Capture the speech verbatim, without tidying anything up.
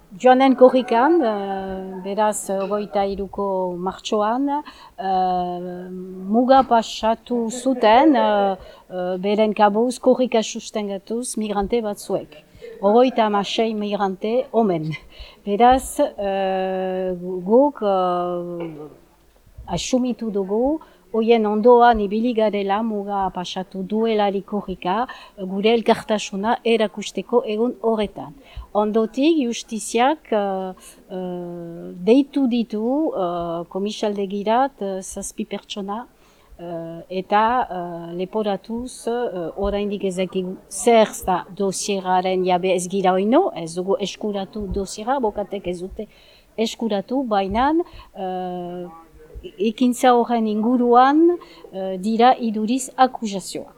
Joanen korrikan, uh, beraz, hogeita hiruko martxoan, uh, muga pasatu zuten, uh, uh, beren kabuz korrika sustengatuz migrante batzuek. Hogeita hamasei migrante omen. Beraz, uh, guk uh, asumitu dugu, hoien ondoan ibili garela muga pasatu duelari korrika, gure elkartasuna erakusteko egun horretan. Ondotik justiziak uh, uh, deitu ditu uh, komisaldegirat uh, zazpi pertsona uh, eta uh, leporatuz uh, oraindik ezakigu zer da dosieraren jabe ez gira oino, ez dugu eskuratu dosiera, bokatek ez dute eskuratu, baina uh, ekintza horren inguruan uh, dira iduriz akusazioa.